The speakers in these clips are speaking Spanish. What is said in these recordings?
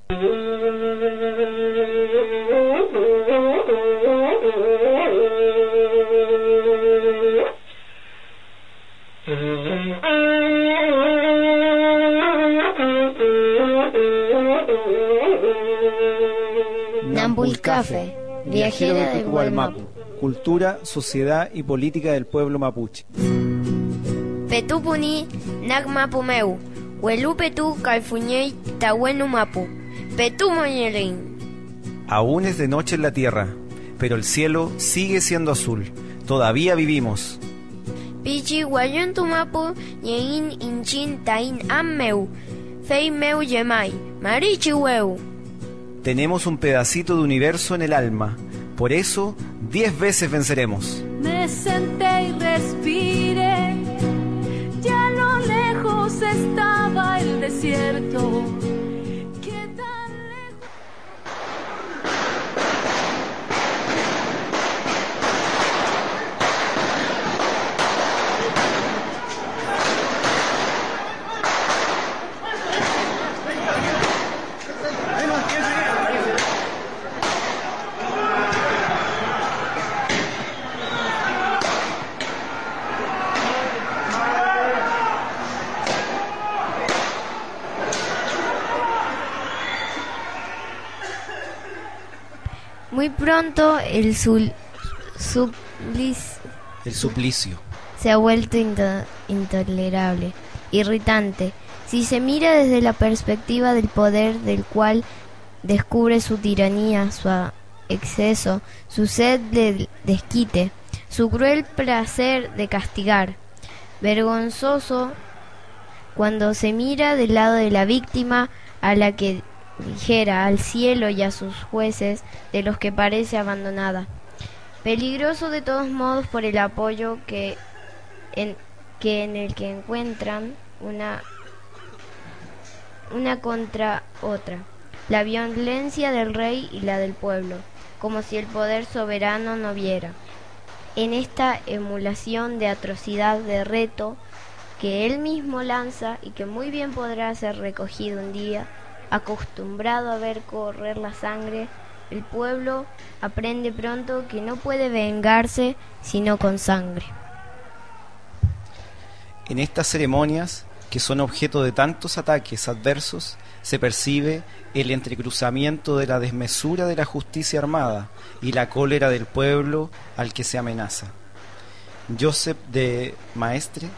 Nampulcafe, viajera del Gualmapu. Cultura, sociedad y política del pueblo mapuche. Petupuni Nagmapumeu, Huelupetu Calfuñey Tahuenu Mapu, Petumoyelin. Aún es de noche en la tierra, pero el cielo sigue siendo azul. Todavía vivimos. Pichi Guayun Tumapu, Yein Inchin Tain Ammeu, Fei Meu Yemai, Marichi Weu. Tenemos un pedacito de universo en el alma. Por eso, 10 veces venceremos. Me senté y respiré. Ya a lo lejos estaba el desierto. ¿Qué tan lejos? Muy pronto el suplicio se ha vuelto intolerable, irritante. Si se mira desde la perspectiva del poder del cual descubre su tiranía, su exceso, su sed de desquite, su cruel placer de castigar. Vergonzoso cuando se mira del lado de la víctima, a la que dijera al cielo y a sus jueces de los que parece abandonada. Peligroso de todos modos por el apoyo en el que encuentran una contra otra, la violencia del rey y la del pueblo, como si el poder soberano no viera. En esta emulación de atrocidad de reto que él mismo lanza y que muy bien podrá ser recogido un día, acostumbrado a ver correr la sangre, el pueblo aprende pronto que no puede vengarse sino con sangre. En estas ceremonias, que son objeto de tantos ataques adversos, se percibe el entrecruzamiento de la desmesura de la justicia armada y la cólera del pueblo al que se amenaza. Joseph de Maistre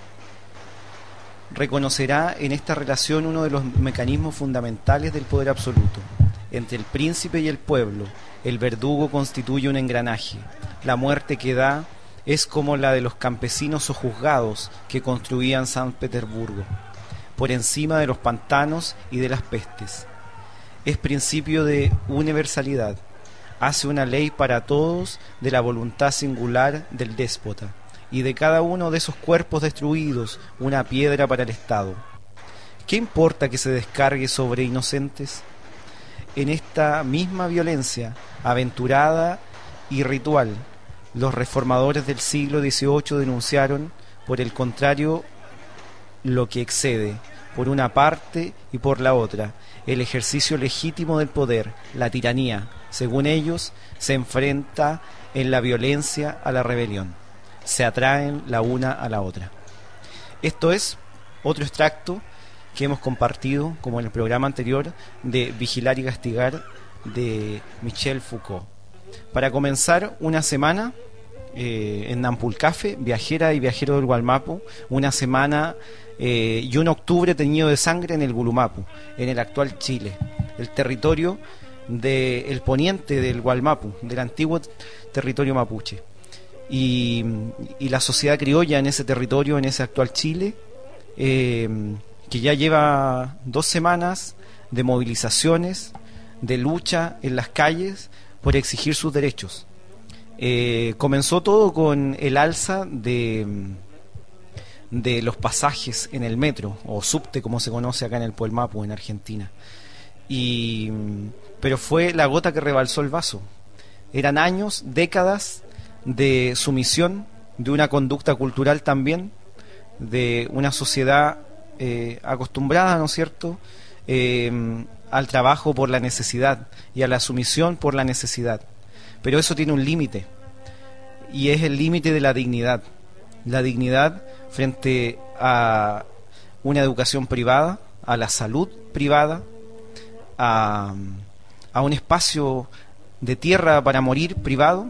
reconocerá en esta relación uno de los mecanismos fundamentales del poder absoluto. Entre el príncipe y el pueblo, el verdugo constituye un engranaje. La muerte que da es como la de los campesinos sojuzgados que construían San Petersburgo, por encima de los pantanos y de las pestes. Es principio de universalidad. Hace una ley para todos de la voluntad singular del déspota, y de cada uno de esos cuerpos destruidos una piedra para el Estado. ¿Qué importa que se descargue sobre inocentes? En esta misma violencia aventurada y ritual, los reformadores del siglo XVIII denunciaron, por el contrario, lo que excede, por una parte y por la otra, el ejercicio legítimo del poder, la tiranía. Según ellos, se enfrenta en la violencia a la rebelión. Se atraen la una a la otra. Esto es otro extracto que hemos compartido, como en el programa anterior, de Vigilar y Castigar, de Michel Foucault. Para comenzar una semana en Nampulcafe, viajera y viajero del Gualmapu, una semana y un octubre teñido de sangre en el Gulumapu, en el actual Chile, el territorio del poniente del Gualmapu, del antiguo territorio mapuche. Y la sociedad criolla en ese territorio, en ese actual Chile, que ya lleva 2 semanas de movilizaciones, de lucha en las calles por exigir sus derechos. Comenzó todo con el alza de los pasajes en el metro, o subte como se conoce acá en el Puelmapu, en Argentina. Pero fue la gota que rebalsó el vaso. Eran años, décadas de sumisión, de una conducta cultural también, de una sociedad acostumbrada, ¿no es cierto?, al trabajo por la necesidad y a la sumisión por la necesidad. Pero eso tiene un límite, y es el límite de la dignidad. La dignidad frente a una educación privada, a la salud privada, a un espacio de tierra para morir privado,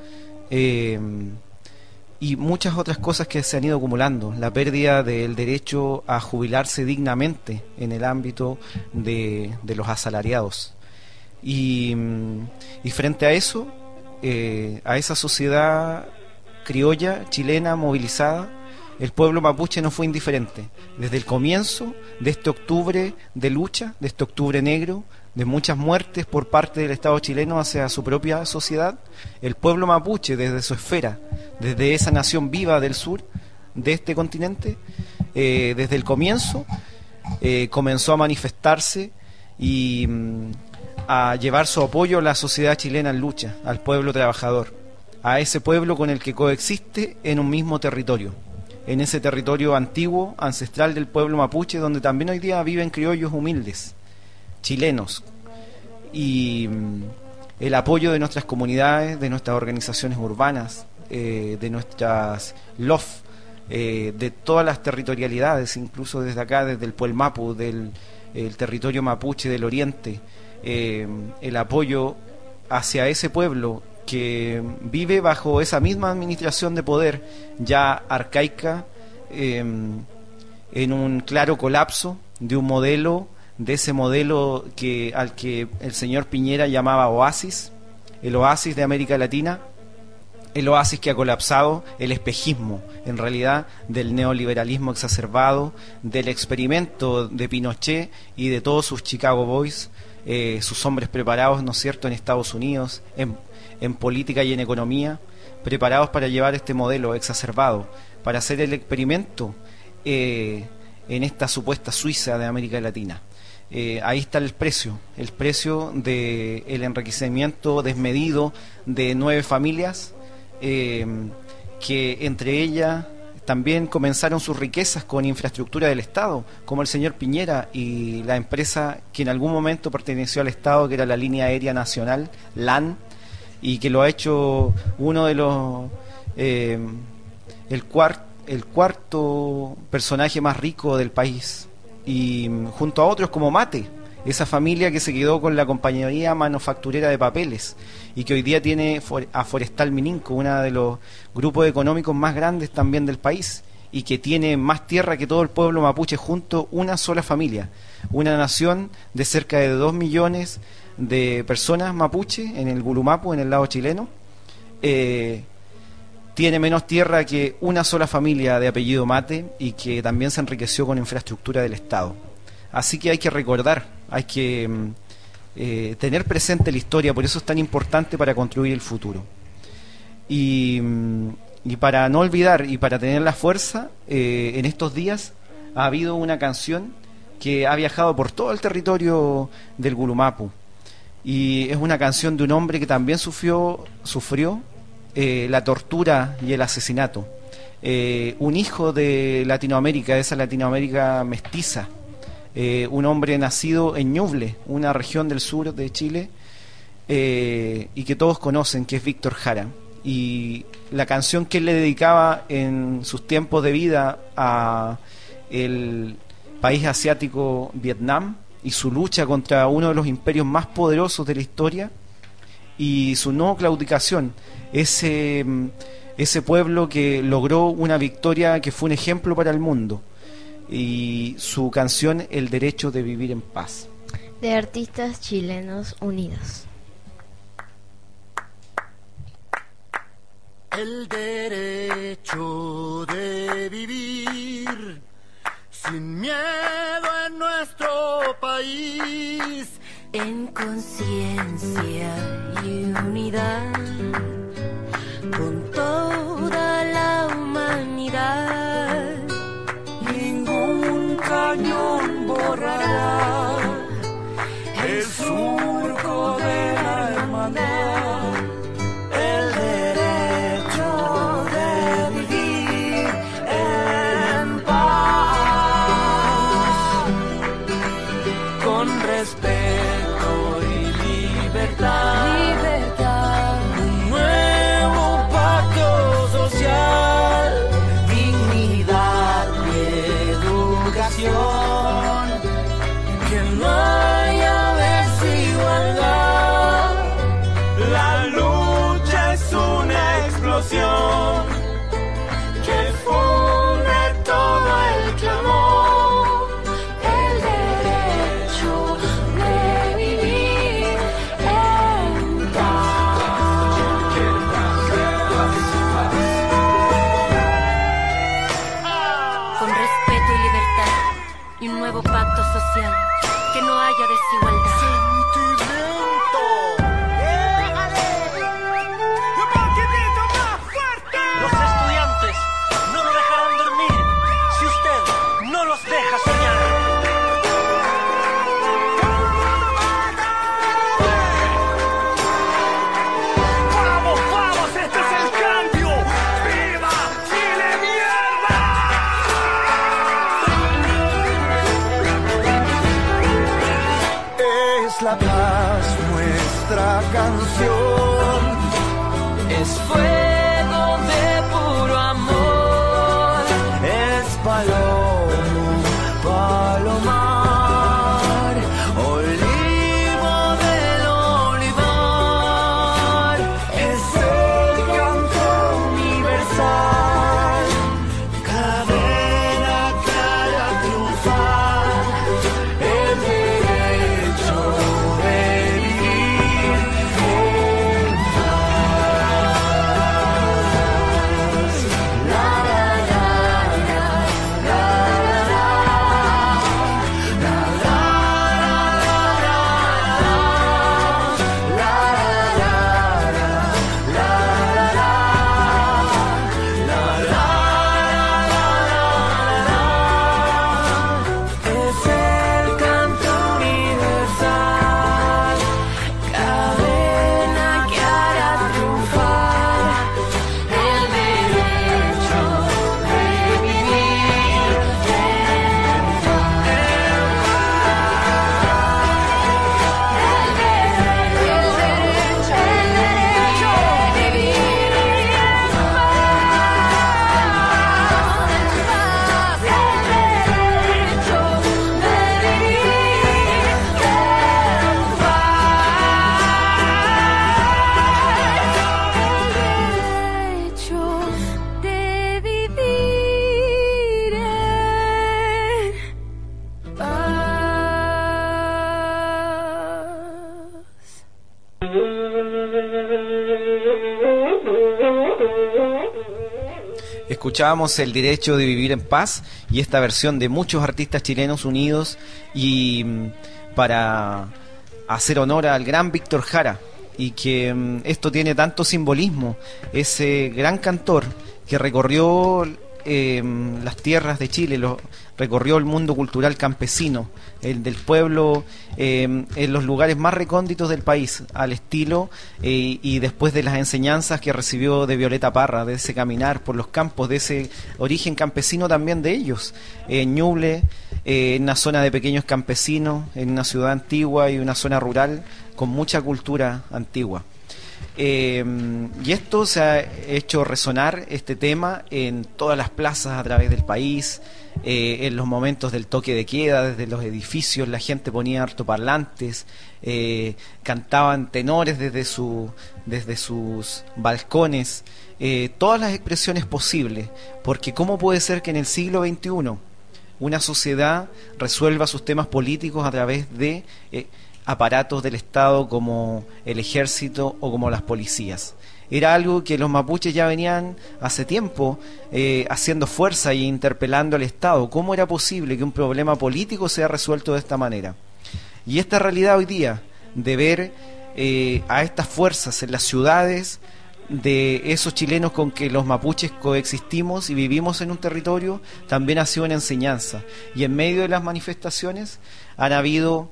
y muchas otras cosas que se han ido acumulando. La pérdida del derecho a jubilarse dignamente en el ámbito de los asalariados. Y frente a eso, a esa sociedad criolla, chilena, movilizada, el pueblo mapuche no fue indiferente. Desde el comienzo de este octubre de lucha, de este octubre negro, de muchas muertes por parte del Estado chileno hacia su propia sociedad, el pueblo mapuche, desde su esfera, desde esa nación viva del sur de este continente, desde el comienzo comenzó a manifestarse y a llevar su apoyo a la sociedad chilena en lucha, al pueblo trabajador, a ese pueblo con el que coexiste en un mismo territorio, en ese territorio antiguo, ancestral del pueblo mapuche, donde también hoy día viven criollos humildes, chilenos, y el apoyo de nuestras comunidades, de nuestras organizaciones urbanas, de nuestras LOF, de todas las territorialidades, incluso desde acá, desde el Puelmapu, del el territorio mapuche del oriente, el apoyo hacia ese pueblo que vive bajo esa misma administración de poder ya arcaica, en un claro colapso de un modelo, de ese modelo al que el señor Piñera llamaba oasis, el oasis de América Latina, el oasis que ha colapsado, el espejismo en realidad del neoliberalismo exacerbado, del experimento de Pinochet y de todos sus Chicago Boys, sus hombres preparados, ¿no es cierto?, en Estados Unidos, en política y en economía, preparados para llevar este modelo exacerbado, para hacer el experimento en esta supuesta Suiza de América Latina. Ahí está el precio del enriquecimiento desmedido de 9 familias, que entre ellas también comenzaron sus riquezas con infraestructura del Estado, como el señor Piñera y la empresa que en algún momento perteneció al Estado, que era la Línea Aérea Nacional, LAN, y que lo ha hecho uno de los el cuarto personaje más rico del país, y junto a otros como Mate, esa familia que se quedó con la compañía manufacturera de papeles y que hoy día tiene a Forestal Mininco, uno de los grupos económicos más grandes también del país, y que tiene más tierra que todo el pueblo mapuche junto, una sola familia, una nación de cerca de 2 millones de personas mapuche en el Gulumapu, en el lado chileno, tiene menos tierra que una sola familia de apellido Mate, y que también se enriqueció con infraestructura del Estado. Así que hay que recordar, hay que tener presente la historia, por eso es tan importante para construir el futuro. Y para no olvidar y para tener la fuerza, en estos días ha habido una canción que ha viajado por todo el territorio del Gulumapu, y es una canción de un hombre que también sufrió la tortura y el asesinato, un hijo de Latinoamérica, de esa Latinoamérica mestiza, un hombre nacido en Ñuble, una región del sur de Chile, y que todos conocen, que es Víctor Jara. Y la canción que él le dedicaba en sus tiempos de vida a el país asiático Vietnam y su lucha contra uno de los imperios más poderosos de la historia, y su no claudicación, ese pueblo que logró una victoria que fue un ejemplo para el mundo, y su canción El derecho de vivir en paz. De Artistas Chilenos Unidos. El derecho de vivir sin miedo en nuestro país, en conciencia y unidad, con toda la humanidad. Ningún cañón borrará el surco de la hermandad. El derecho de vivir en paz, con respeto es la paz, nuestra canción es fuego de puro amor, es palomo, palomar, olivo del olivar, es el canto universal, cadena que hará triunfar el derecho de vivir en paz. La la la la la la la la es el canto universal, cadena que hará triunfar el derecho de vivir en paz. El derecho de vivir en paz. El derecho de vivir en paz. Escuchábamos El derecho de vivir en paz y esta versión de muchos artistas chilenos unidos y para hacer honor al gran Víctor Jara, y que esto tiene tanto simbolismo, ese gran cantor que recorrió las tierras de Chile, recorrió el mundo cultural campesino, el del pueblo, en los lugares más recónditos del país, al estilo y después de las enseñanzas que recibió de Violeta Parra, de ese caminar por los campos, de ese origen campesino también de ellos, en Ñuble, en una zona de pequeños campesinos, en una ciudad antigua y una zona rural con mucha cultura antigua. Y esto se ha hecho resonar, este tema, en todas las plazas a través del país, en los momentos del toque de queda, desde los edificios la gente ponía altoparlantes, cantaban tenores desde sus balcones, todas las expresiones posibles, porque ¿cómo puede ser que en el siglo XXI una sociedad resuelva sus temas políticos a través de aparatos del Estado como el ejército o como las policías? Era algo que los mapuches ya venían hace tiempo haciendo fuerza e interpelando al Estado. ¿Cómo era posible que un problema político sea resuelto de esta manera? Y esta realidad hoy día de ver a estas fuerzas en las ciudades de esos chilenos con que los mapuches coexistimos y vivimos en un territorio, también ha sido una enseñanza. Y en medio de las manifestaciones han habido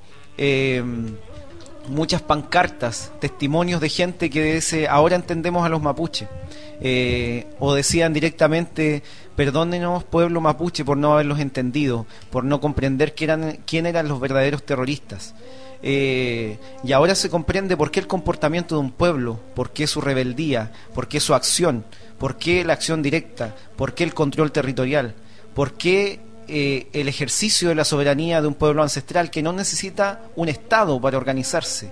muchas pancartas, testimonios de gente que dice: ahora entendemos a los mapuches, o decían directamente: perdónenos pueblo mapuche por no haberlos entendido, por no comprender quién eran los verdaderos terroristas. Y ahora se comprende por qué el comportamiento de un pueblo, por qué su rebeldía, por qué su acción, por qué la acción directa, por qué el control territorial, por qué el ejercicio de la soberanía de un pueblo ancestral que no necesita un Estado para organizarse.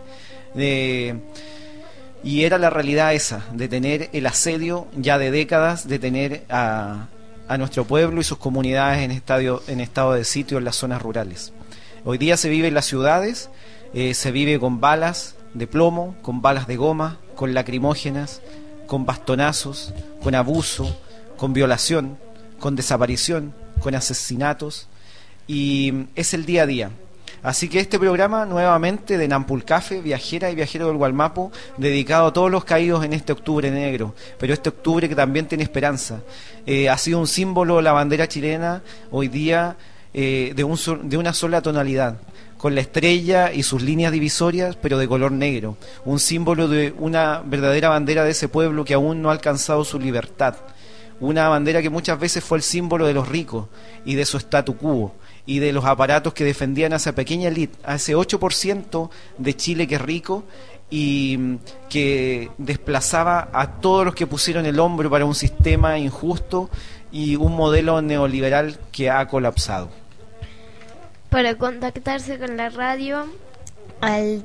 Y era la realidad esa, de tener el asedio ya de décadas, de tener a nuestro pueblo y sus comunidades en estado de sitio en las zonas rurales. Hoy día se vive en las ciudades, se vive con balas de plomo, con balas de goma, con lacrimógenas, con bastonazos, con abuso, con violación, con desaparición, con asesinatos, y es el día a día. Así que este programa nuevamente de Nampulcafe, viajera y viajero del Gualmapu, dedicado a todos los caídos en este octubre negro, pero este octubre que también tiene esperanza. Ha sido un símbolo la bandera chilena hoy día, de una sola tonalidad, con la estrella y sus líneas divisorias, pero de color negro, un símbolo de una verdadera bandera de ese pueblo que aún no ha alcanzado su libertad, una bandera que muchas veces fue el símbolo de los ricos y de su statu quo, y de los aparatos que defendían a esa pequeña élite, a ese 8% de Chile que es rico y que desplazaba a todos los que pusieron el hombro para un sistema injusto y un modelo neoliberal que ha colapsado. Para contactarse con la radio, al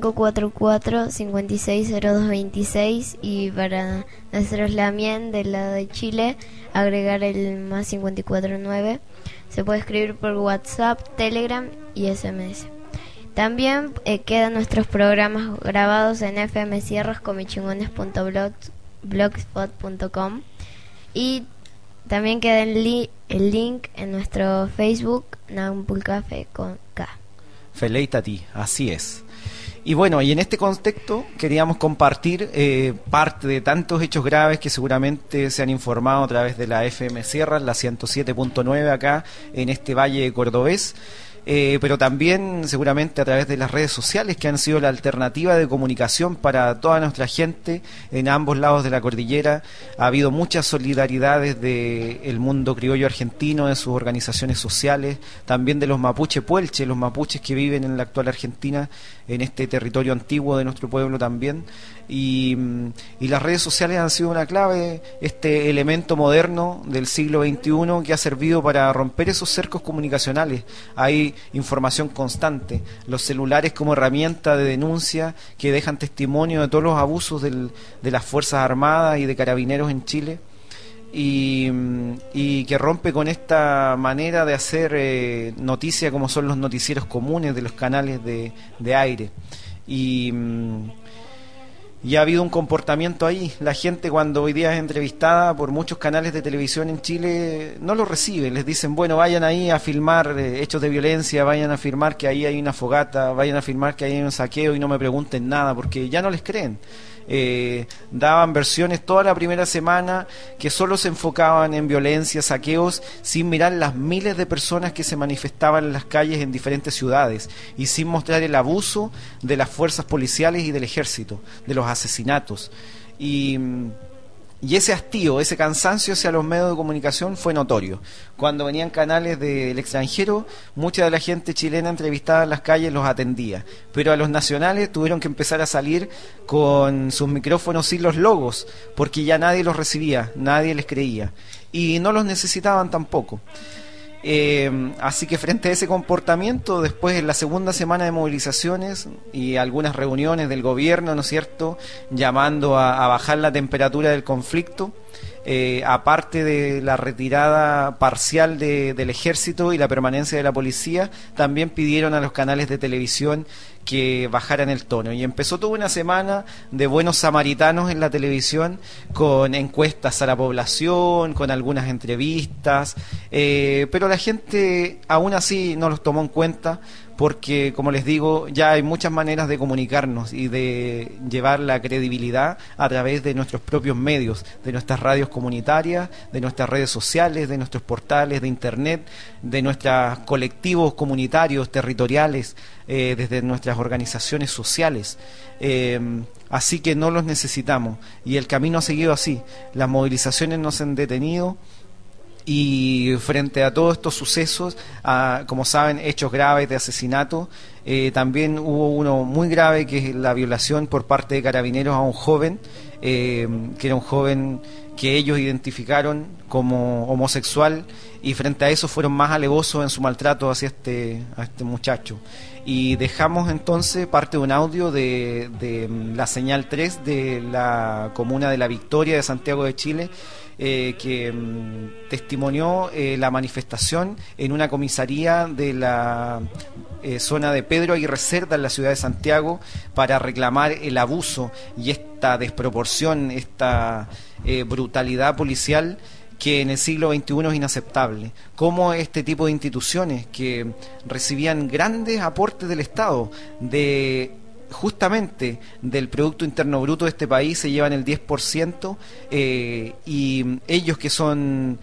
3544-560226 y para nuestros Lamien del lado de Chile, agregar el más 549. Se puede escribir por WhatsApp, Telegram y SMS. También quedan nuestros programas grabados en fmsierrascomichingones.blogspot.com y también queda el link en nuestro Facebook, Nampulcafe con K. Feleita a ti, así es. Y bueno, y en este contexto queríamos compartir parte de tantos hechos graves que seguramente se han informado a través de la FM Sierras, la 107.9 acá en este Valle Cordobés. Pero también seguramente a través de las redes sociales, que han sido la alternativa de comunicación para toda nuestra gente en ambos lados de la cordillera. Ha habido muchas solidaridades del mundo criollo argentino, de sus organizaciones sociales, también de los mapuche puelche, los mapuches que viven en la actual Argentina, en este territorio antiguo de nuestro pueblo también. Y las redes sociales han sido una clave, este elemento moderno del siglo XXI que ha servido para romper esos cercos comunicacionales. Hay información constante, los celulares como herramienta de denuncia que dejan testimonio de todos los abusos de las Fuerzas Armadas y de Carabineros en Chile, y que rompe con esta manera de hacer noticia como son los noticieros comunes de los canales de aire. Y ha habido un comportamiento ahí. La gente, cuando hoy día es entrevistada por muchos canales de televisión en Chile, no lo recibe. Les dicen, bueno, vayan ahí a filmar hechos de violencia, vayan a afirmar que ahí hay una fogata, vayan a afirmar que ahí hay un saqueo y no me pregunten nada, porque ya no les creen. Daban versiones toda la primera semana que solo se enfocaban en violencia, saqueos, sin mirar las miles de personas que se manifestaban en las calles en diferentes ciudades y sin mostrar el abuso de las fuerzas policiales y del ejército, de los asesinatos. Y ese hastío, ese cansancio hacia los medios de comunicación fue notorio. Cuando venían canales del extranjero, mucha de la gente chilena entrevistada en las calles los atendía. Pero a los nacionales tuvieron que empezar a salir con sus micrófonos sin los logos, porque ya nadie los recibía, nadie les creía. Y no los necesitaban tampoco. Así que frente a ese comportamiento, después en la segunda semana de movilizaciones y algunas reuniones del gobierno, ¿no es cierto?, llamando a bajar la temperatura del conflicto, aparte de la retirada parcial del ejército y la permanencia de la policía, también pidieron a los canales de televisión que bajaran el tono, y empezó toda una semana de buenos samaritanos en la televisión, con encuestas a la población, con algunas entrevistas, pero la gente aún así no los tomó en cuenta, porque, como les digo, ya hay muchas maneras de comunicarnos y de llevar la credibilidad a través de nuestros propios medios, de nuestras radios comunitarias, de nuestras redes sociales, de nuestros portales de internet, de nuestros colectivos comunitarios, territoriales, desde nuestras organizaciones sociales. Así que no los necesitamos, y el camino ha seguido así. Las movilizaciones no se han detenido, y frente a todos estos sucesos, como saben, hechos graves de asesinato, también hubo uno muy grave, que es la violación por parte de Carabineros a un joven, que era un joven que ellos identificaron como homosexual, y frente a eso fueron más alevosos en su maltrato hacia este muchacho. Y dejamos entonces parte de un audio de la señal 3 de la comuna de La Victoria de Santiago de Chile, que testimonió la manifestación en una comisaría de la zona de Pedro Aguirre Cerda, en la ciudad de Santiago, para reclamar el abuso y esta desproporción, esta brutalidad policial que en el siglo XXI es inaceptable. Cómo este tipo de instituciones que recibían grandes aportes del Estado, justamente del Producto Interno Bruto de este país, se llevan el 10%, y ellos que son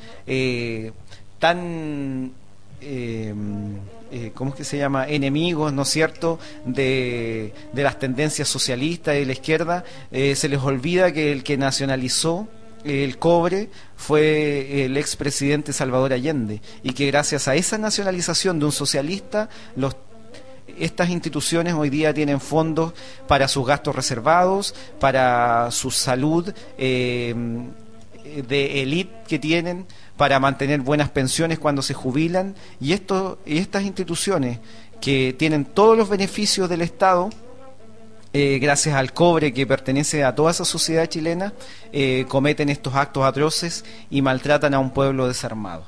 tan ¿cómo es que se llama?, enemigos, ¿no es cierto?, de las tendencias socialistas y de la izquierda, se les olvida que el que nacionalizó el cobre fue el expresidente Salvador Allende, y que gracias a esa nacionalización de un socialista, estas instituciones hoy día tienen fondos para sus gastos reservados, para su salud de élite que tienen, para mantener buenas pensiones cuando se jubilan, y estas instituciones que tienen todos los beneficios del Estado, gracias al cobre que pertenece a toda esa sociedad chilena, cometen estos actos atroces y maltratan a un pueblo desarmado.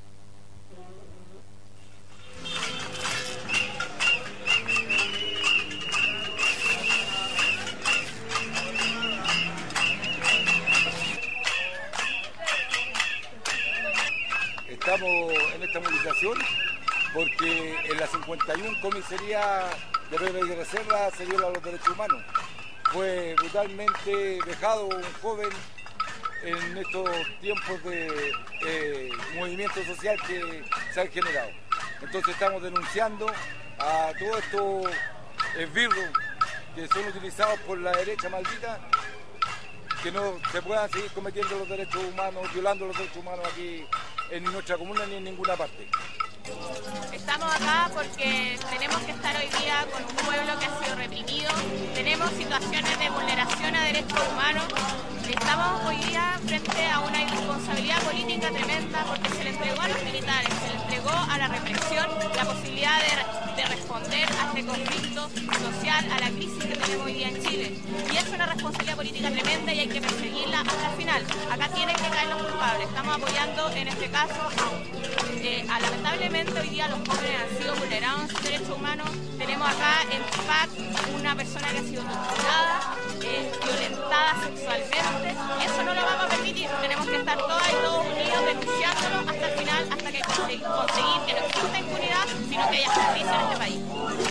Estamos en esta movilización porque en la 51 comisaría de Pedro Aguirre Cerda se violan los derechos humanos. Fue brutalmente dejado un joven en estos tiempos de movimiento social que se han generado. Entonces estamos denunciando a todos estos esbirros que son utilizados por la derecha maldita, que no se puedan seguir cometiendo los derechos humanos, violando los derechos humanos aquí en nuestra comuna ni en ninguna parte. Estamos acá porque tenemos que estar hoy día con un pueblo que ha sido reprimido, tenemos situaciones de vulneración a derechos humanos, estamos hoy día frente a una irresponsabilidad política tremenda porque se le entregó a los militares, se le entregó a la represión la posibilidad de responder a este conflicto social, a la crisis que tenemos hoy día en Chile. Y es una responsabilidad política tremenda y hay que perseguirla hasta el final. Acá tienen que caer los culpables. Estamos apoyando en este caso lamentablemente hoy día los jóvenes han sido vulnerados en sus derechos humanos. Tenemos acá en Tupac una persona que ha sido torturada, violentada sexualmente, y eso no lo vamos a permitir. Tenemos que estar todas y todos unidos denunciándolo hasta el final, hasta que conseguir que no exista impunidad, sino que haya justicia en este país.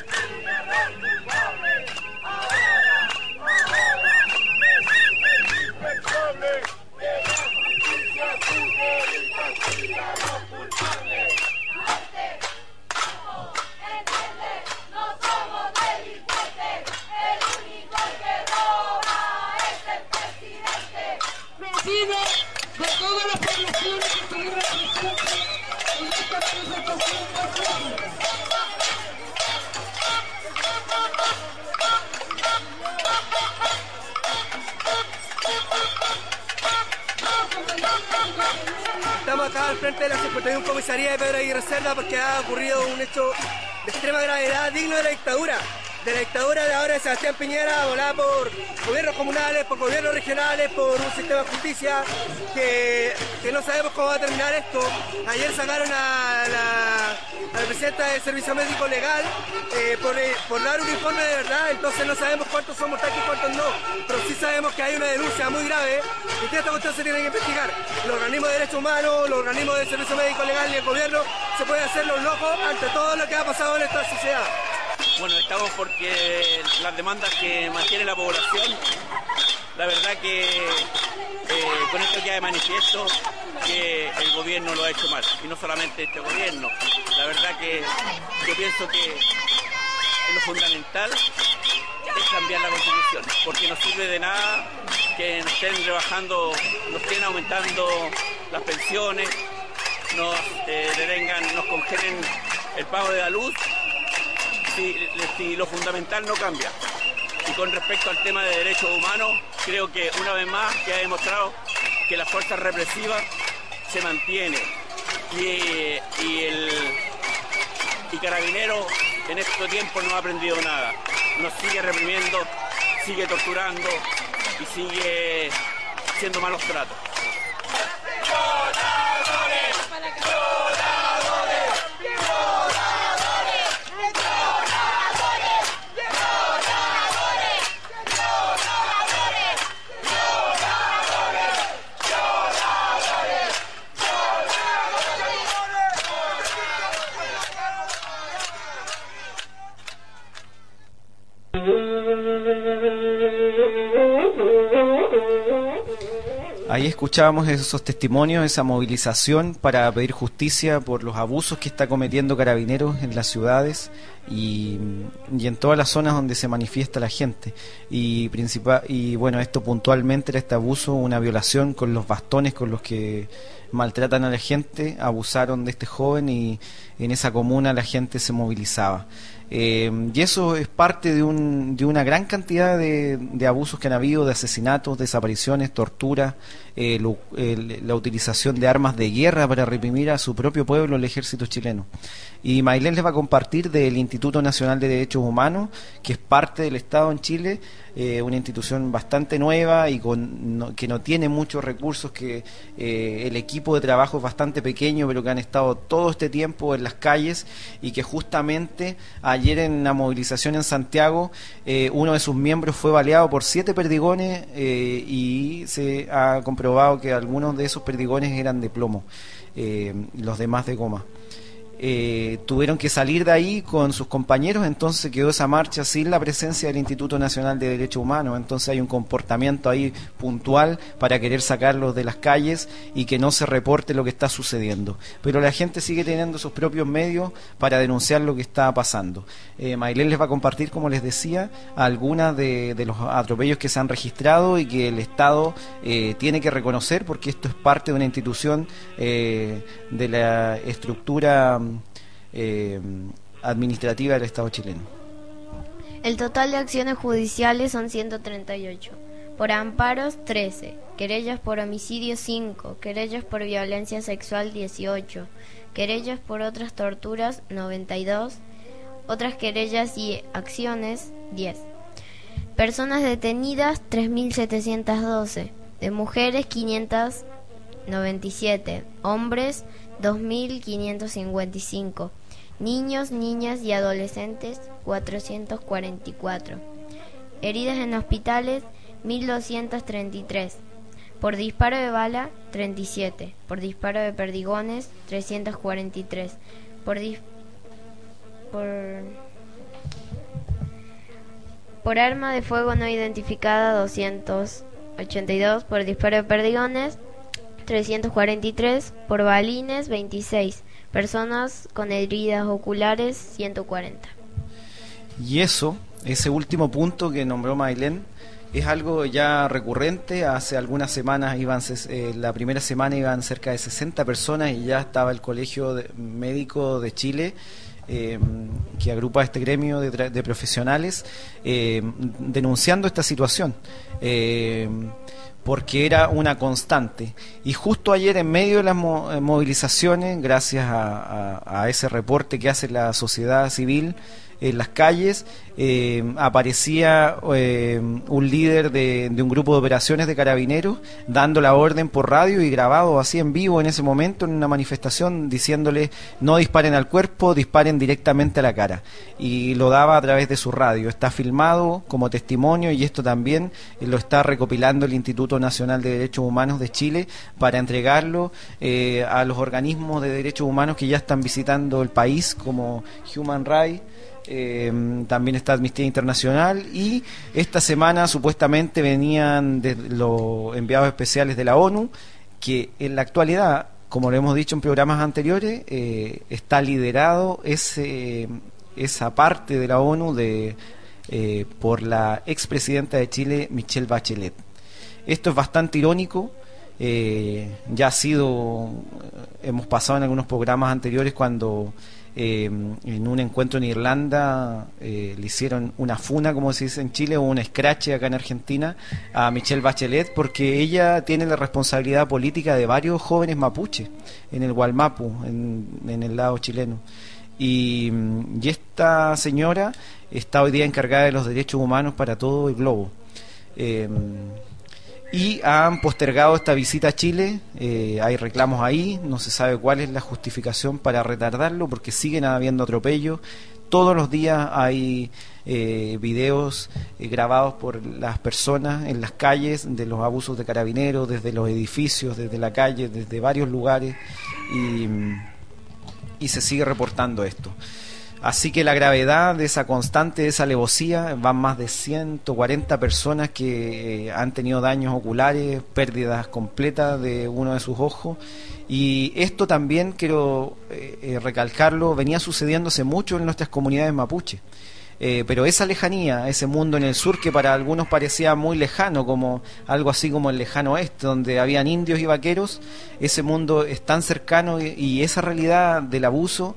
Estamos acá al frente de la 51 comisaría de Pedro Aguirre Cerda porque ha ocurrido un hecho de extrema gravedad digno de la dictadura de ahora de Sebastián Piñera, volada por gobiernos comunales, por gobiernos regionales, por un sistema de justicia que no sabemos cómo va a terminar esto. Ayer sacaron a la presidenta del Servicio Médico Legal por dar un informe de verdad, entonces no sabemos cuántos son mortales y cuántos no, pero sí sabemos que hay una denuncia muy grave y que esta cuestión se tiene que investigar. Los organismos de derechos humanos, los organismos del Servicio Médico Legal y el gobierno se pueden hacer los locos ante todo lo que ha pasado en esta sociedad. Bueno, estamos porque las demandas que mantiene la población, la verdad que con esto queda de manifiesto que el gobierno lo ha hecho mal, y no solamente este gobierno. La verdad que yo pienso que lo fundamental es cambiar la Constitución, porque no sirve de nada que nos estén rebajando, nos estén aumentando las pensiones, nos detengan, nos congelen el pago de la luz, si lo fundamental no cambia. Y con respecto al tema de derechos humanos, creo que una vez más que ha demostrado que las fuerzas represivas se mantienen y Carabineros en este tiempo no ha aprendido nada. Nos sigue reprimiendo, sigue torturando y sigue haciendo malos tratos. Ahí escuchábamos esos testimonios, esa movilización para pedir justicia por los abusos que está cometiendo Carabineros en las ciudades, y en todas las zonas donde se manifiesta la gente. Y bueno, esto puntualmente era este abuso, una violación con los bastones con los que maltratan a la gente. Abusaron de este joven y en esa comuna la gente se movilizaba. Y eso es parte de una gran cantidad de abusos que han habido, de asesinatos, desapariciones, torturas, la utilización de armas de guerra para reprimir a su propio pueblo, el ejército chileno. Y Maylén les va a compartir del Instituto Nacional de Derechos Humanos, que es parte del Estado en Chile, una institución bastante nueva y que no tiene muchos recursos, que el equipo de trabajo es bastante pequeño, pero que han estado todo este tiempo en las calles, y que justamente ayer en la movilización en Santiago uno de sus miembros fue baleado por 7 perdigones, y se ha comprobado que algunos de esos perdigones eran de plomo, los demás de goma. Tuvieron que salir de ahí con sus compañeros, entonces quedó esa marcha sin la presencia del Instituto Nacional de Derechos Humanos. Entonces hay un comportamiento ahí puntual para querer sacarlos de las calles y que no se reporte lo que está sucediendo, pero la gente sigue teniendo sus propios medios para denunciar lo que está pasando. Maylén les va a compartir, como les decía, algunas de los atropellos que se han registrado y que el Estado tiene que reconocer, porque esto es parte de una institución de la estructura administrativa del Estado chileno. El total de acciones judiciales son 138. Por amparos, 13. Querellas por homicidio, 5. Querellas por violencia sexual, 18. Querellas por otras torturas, 92. Otras querellas y acciones, 10. Personas detenidas, 3.712. De mujeres, 597. Hombres, 2.555. Niños, niñas y adolescentes, 444. Heridas en hospitales, 1.233. Por disparo de bala, 37. Por disparo de perdigones, 343. Por arma de fuego no identificada, 282. Por disparo de perdigones, 343. Por balines, 26. Personas con heridas oculares, 140. Y ese último punto que nombró Maylén es algo ya recurrente. Hace algunas semanas la primera semana iban cerca de 60 personas y ya estaba el Colegio Médico de Chile, que agrupa este gremio de profesionales, denunciando esta situación, porque era una constante. Y justo ayer, en medio de las movilizaciones, gracias a ese reporte que hace la sociedad civil en las calles, aparecía un líder de un grupo de operaciones de carabineros dando la orden por radio y grabado así en vivo en ese momento en una manifestación, diciéndole: no disparen al cuerpo, disparen directamente a la cara. Y lo daba a través de su radio. Está filmado como testimonio, y esto también lo está recopilando el Instituto Nacional de Derechos Humanos de Chile para entregarlo a los organismos de derechos humanos que ya están visitando el país, como Human Rights. También está Amnistía Internacional, y esta semana supuestamente venían de los enviados especiales de la ONU, que en la actualidad, como lo hemos dicho en programas anteriores, está liderado esa parte de la ONU por la expresidenta de Chile, Michelle Bachelet. Esto es bastante irónico. Ya hemos pasado en algunos programas anteriores cuando en un encuentro en Irlanda le hicieron una funa, como se dice en Chile, o un escrache acá en Argentina, a Michelle Bachelet, porque ella tiene la responsabilidad política de varios jóvenes mapuches en el Gualmapu, en el lado chileno. Y esta señora está hoy día encargada de los derechos humanos para todo el globo. Y han postergado esta visita a Chile. Hay reclamos ahí, no se sabe cuál es la justificación para retardarlo, porque siguen habiendo atropellos. Todos los días hay videos grabados por las personas en las calles de los abusos de carabineros, desde los edificios, desde la calle, desde varios lugares, y se sigue reportando esto. Así que la gravedad de esa constante, de esa alevosía, van más de 140 personas que han tenido daños oculares, pérdidas completas de uno de sus ojos. Y esto también, quiero recalcarlo, venía sucediéndose mucho en nuestras comunidades mapuche. Pero esa lejanía, ese mundo en el sur que para algunos parecía muy lejano, como algo así como el lejano oeste, donde habían indios y vaqueros, ese mundo es tan cercano y esa realidad del abuso,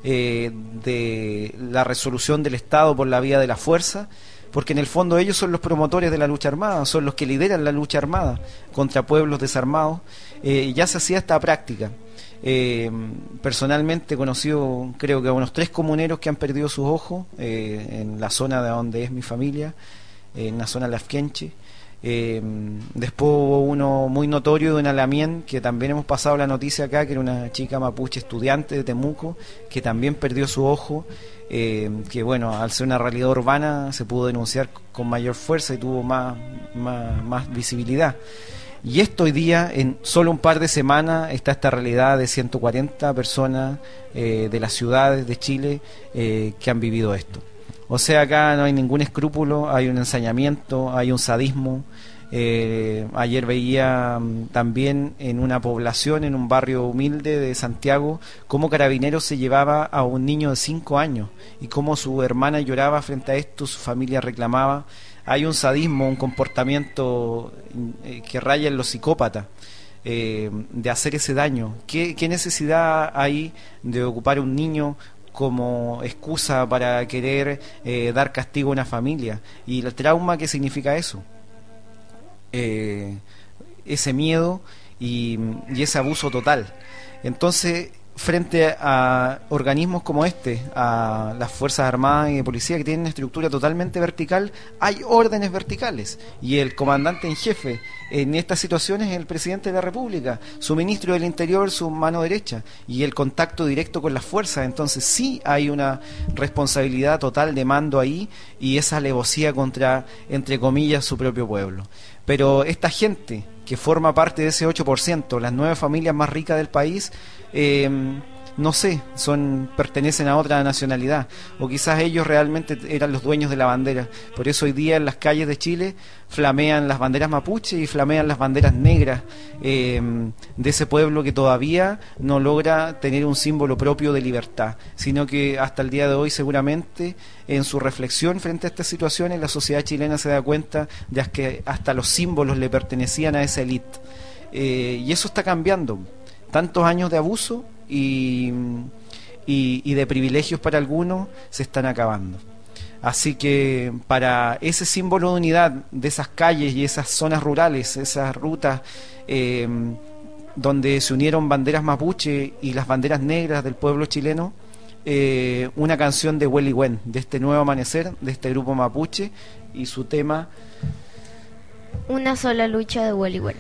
de la resolución del Estado por la vía de la fuerza, porque en el fondo ellos son los promotores de la lucha armada, son los que lideran la lucha armada contra pueblos desarmados, ya se hacía esta práctica. Personalmente he conocido creo que a unos 3 comuneros que han perdido sus ojos en la zona de donde es mi familia, en la zona de Lafkenche. Después hubo uno muy notorio de una Lamien, que también hemos pasado la noticia acá, que era una chica mapuche estudiante de Temuco, que también perdió su ojo, que bueno, al ser una realidad urbana se pudo denunciar con mayor fuerza y tuvo más visibilidad. Y esto hoy día, en solo un par de semanas, está esta realidad de 140 personas de las ciudades de Chile que han vivido esto. O sea, acá no hay ningún escrúpulo, hay un ensañamiento, hay un sadismo. Ayer veía también en una población, en un barrio humilde de Santiago, cómo Carabineros se llevaba a un niño de 5 años y cómo su hermana lloraba frente a esto, su familia reclamaba. Hay un sadismo, un comportamiento que raya en lo psicópata, de hacer ese daño. ¿Qué necesidad hay de ocupar un niño como excusa para querer dar castigo a una familia? Y el trauma que significa eso, ese miedo y ese abuso total. Entonces, frente a organismos como este, a las Fuerzas Armadas y de Policía que tienen una estructura totalmente vertical, hay órdenes verticales, y el comandante en jefe en estas situaciones es el presidente de la República, su ministro del Interior, su mano derecha, y el contacto directo con las fuerzas. Entonces sí hay una responsabilidad total de mando ahí, y esa alevosía contra, entre comillas, su propio pueblo. Pero esta gente que forma parte de ese 8%, las 9 familias más ricas del país, no sé, pertenecen a otra nacionalidad, o quizás ellos realmente eran los dueños de la bandera. Por eso hoy día en las calles de Chile flamean las banderas mapuche y flamean las banderas negras de ese pueblo que todavía no logra tener un símbolo propio de libertad, sino que hasta el día de hoy seguramente en su reflexión frente a estas situaciones la sociedad chilena se da cuenta de que hasta los símbolos le pertenecían a esa élite, y eso está cambiando. Tantos años de abuso y de privilegios para algunos se están acabando. Así que para ese símbolo de unidad de esas calles y esas zonas rurales, esas rutas donde se unieron banderas mapuche y las banderas negras del pueblo chileno, una canción de Welly Wen, de este nuevo amanecer, de este grupo mapuche, y su tema Una sola lucha de Welly Wen.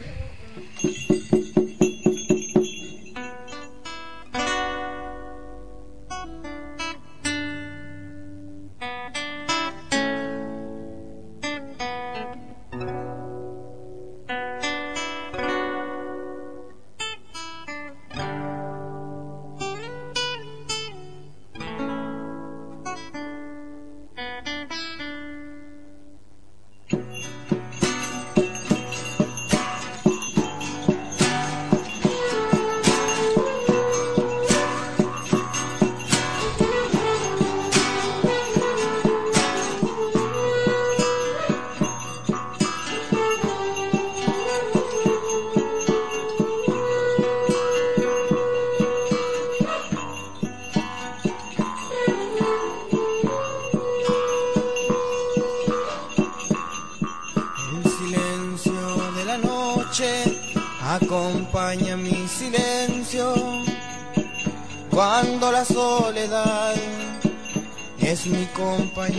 Acompaña mi silencio cuando la soledad es mi compañía.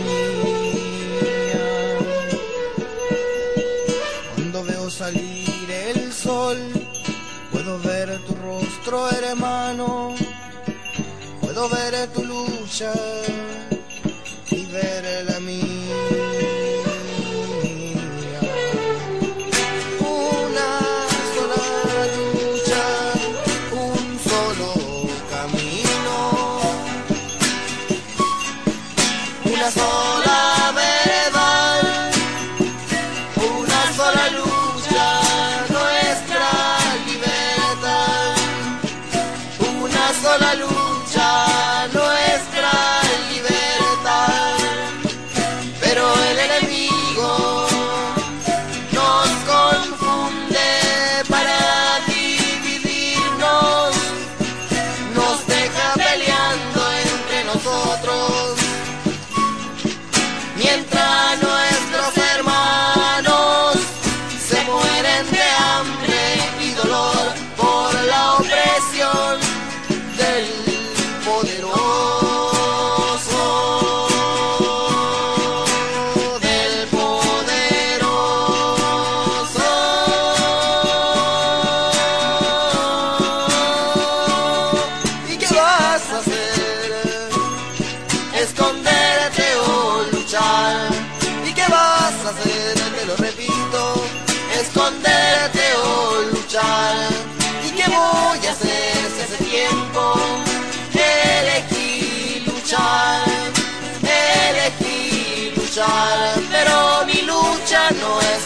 Cuando veo salir el sol, puedo ver tu rostro, hermano. Puedo ver tu lucha y ver la mía.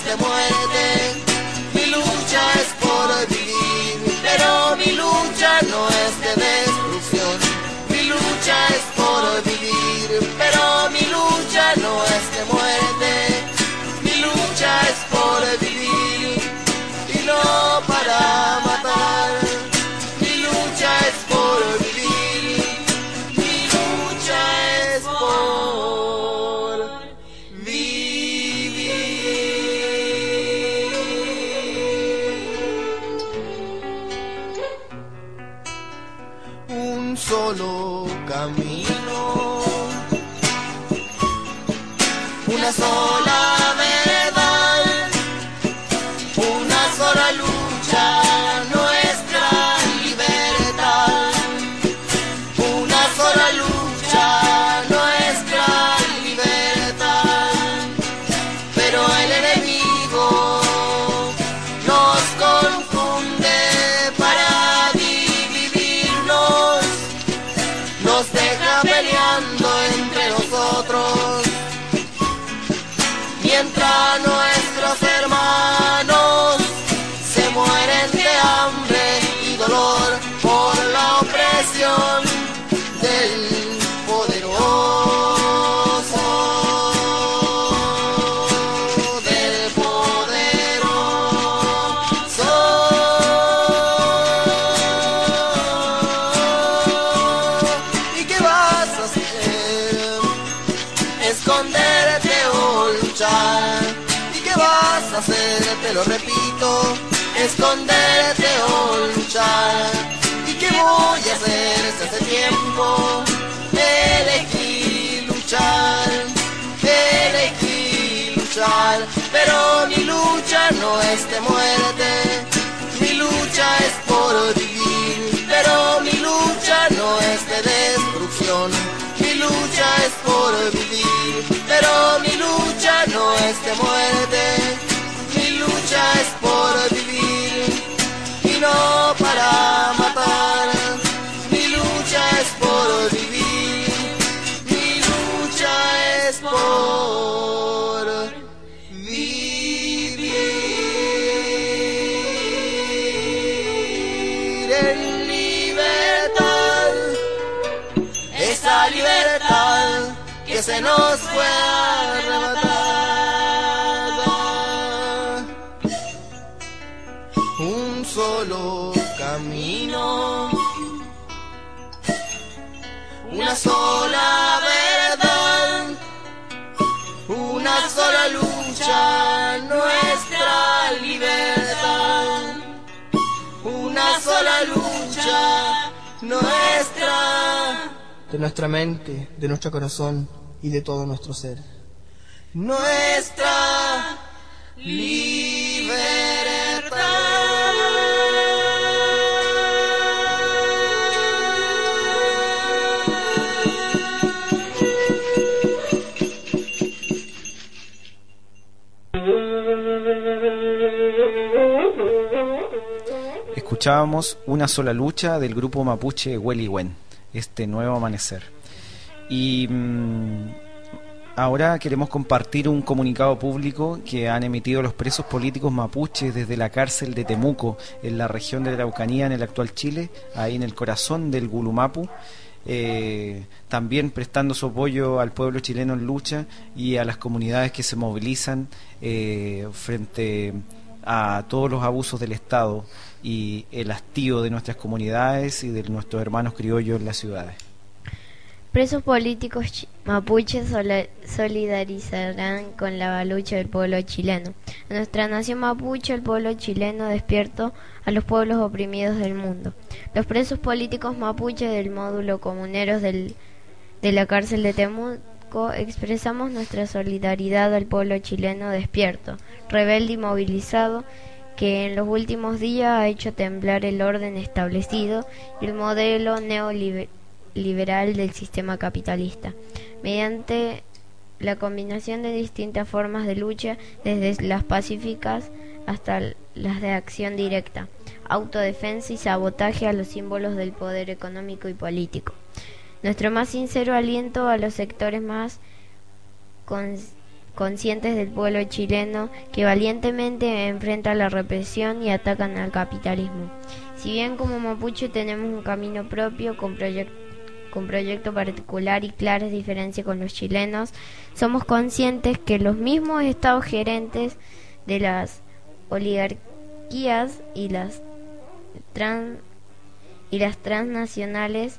de muerte. Mi lucha es por vivir, pero mi lucha no es de destrucción. Mi lucha es por vivir, pero mi lucha no es de muerte. Mi lucha es por vivir y no para matar. Mi lucha es por vivir, mi lucha es por vivir. Un solo camino, una sola verdad, una sola lucha, nuestra libertad. Una sola lucha, nuestra libertad. Pero el enemigo nos confunde para dividirnos, nos deja peleando entre nosotros, mientras nuestros hermanos se mueren de hambre y dolor por la opresión del poderoso, del poderoso. ¿Y qué vas a hacer? Esconderte o luchar. ¿Y qué vas a hacer? Te lo repito, esconderte o luchar. ¿Y qué voy a hacer si hace tiempo elegí luchar? Elegí luchar, pero mi lucha no es de muerte. Mi lucha es por vivir, pero mi lucha no es de destrucción. Mi lucha es por vivir, pero mi lucha no es de muerte. Mi lucha es por vivir y no para matar. Mi lucha es por vivir, mi lucha es por vivir en libertad. Esa libertad que se nos fue arrebatada. Un solo camino, una sola verdad, una sola lucha, nuestra libertad. Una sola lucha, nuestra, de nuestra mente, de nuestro corazón y de todo nuestro ser. Nuestra Escuchábamos Una sola lucha del grupo mapuche Hueliwen, este nuevo amanecer. Y ahora queremos compartir un comunicado público que han emitido los presos políticos mapuches desde la cárcel de Temuco, en la región de la Araucanía, en el actual Chile, ahí en el corazón del Gulumapu. También prestando su apoyo al pueblo chileno en lucha y a las comunidades que se movilizan frente a todos los abusos del Estado y el hastío de nuestras comunidades y de nuestros hermanos criollos en las ciudades. Presos políticos mapuches solidarizarán con la lucha del pueblo chileno. En nuestra nación mapuche, el pueblo chileno despierto a los pueblos oprimidos del mundo. Los presos políticos mapuches del módulo comuneros de la cárcel de Temuco expresamos nuestra solidaridad al pueblo chileno despierto, rebelde y movilizado, que en los últimos días ha hecho temblar el orden establecido y el modelo neoliberal del sistema capitalista, mediante la combinación de distintas formas de lucha, desde las pacíficas hasta las de acción directa, autodefensa y sabotaje a los símbolos del poder económico y político. Nuestro más sincero aliento a los sectores más conscientes del pueblo chileno que valientemente enfrenta la represión y atacan al capitalismo. Si bien como mapuche tenemos un camino propio con proyecto particular y claras diferencias con los chilenos, somos conscientes que los mismos estados gerentes de las oligarquías y las transnacionales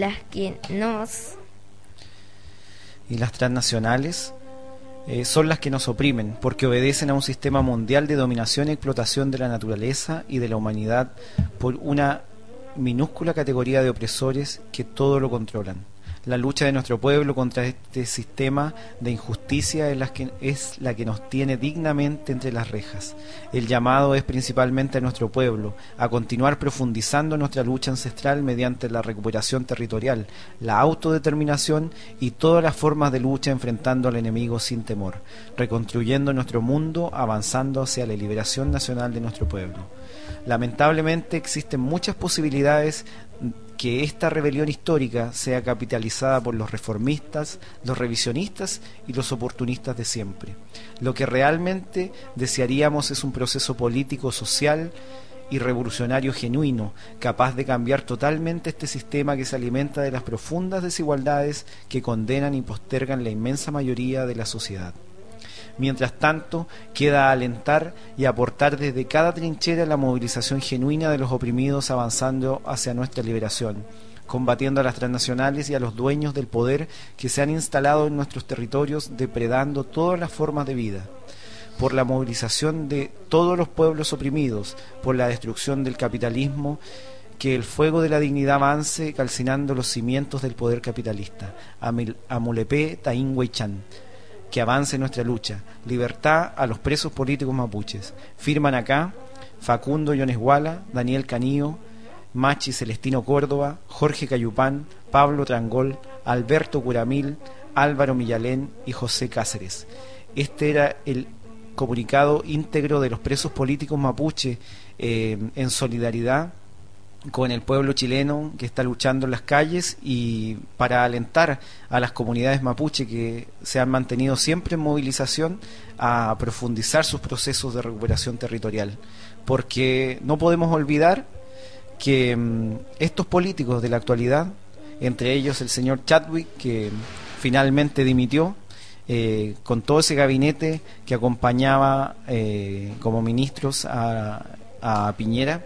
son las que nos oprimen, porque obedecen a un sistema mundial de dominación y explotación de la naturaleza y de la humanidad por una minúscula categoría de opresores que todo lo controlan. La lucha de nuestro pueblo contra este sistema de injusticia es la que nos tiene dignamente entre las rejas. El llamado es principalmente a nuestro pueblo a continuar profundizando nuestra lucha ancestral mediante la recuperación territorial, la autodeterminación y todas las formas de lucha enfrentando al enemigo sin temor, reconstruyendo nuestro mundo, avanzando hacia la liberación nacional de nuestro pueblo. Lamentablemente existen muchas posibilidades que esta rebelión histórica sea capitalizada por los reformistas, los revisionistas y los oportunistas de siempre. Lo que realmente desearíamos es un proceso político, social y revolucionario genuino, capaz de cambiar totalmente este sistema que se alimenta de las profundas desigualdades que condenan y postergan la inmensa mayoría de la sociedad. Mientras tanto, queda alentar y aportar desde cada trinchera la movilización genuina de los oprimidos avanzando hacia nuestra liberación, combatiendo a las transnacionales y a los dueños del poder que se han instalado en nuestros territorios, depredando todas las formas de vida, por la movilización de todos los pueblos oprimidos, por la destrucción del capitalismo, que el fuego de la dignidad avance calcinando los cimientos del poder capitalista. Amulepé Taín-Huaychán. Que avance nuestra lucha. Libertad a los presos políticos mapuches. Firman acá Facundo Yonesguala, Daniel Canillo, Machi Celestino Córdoba, Jorge Cayupán, Pablo Trangol, Alberto Curamil, Álvaro Millalén y José Cáceres. Este era el comunicado íntegro de los presos políticos mapuche en solidaridad con el pueblo chileno que está luchando en las calles y para alentar a las comunidades mapuche que se han mantenido siempre en movilización a profundizar sus procesos de recuperación territorial, porque no podemos olvidar que estos políticos de la actualidad, entre ellos el señor Chadwick, que finalmente dimitió, con todo ese gabinete que acompañaba como ministros a Piñera,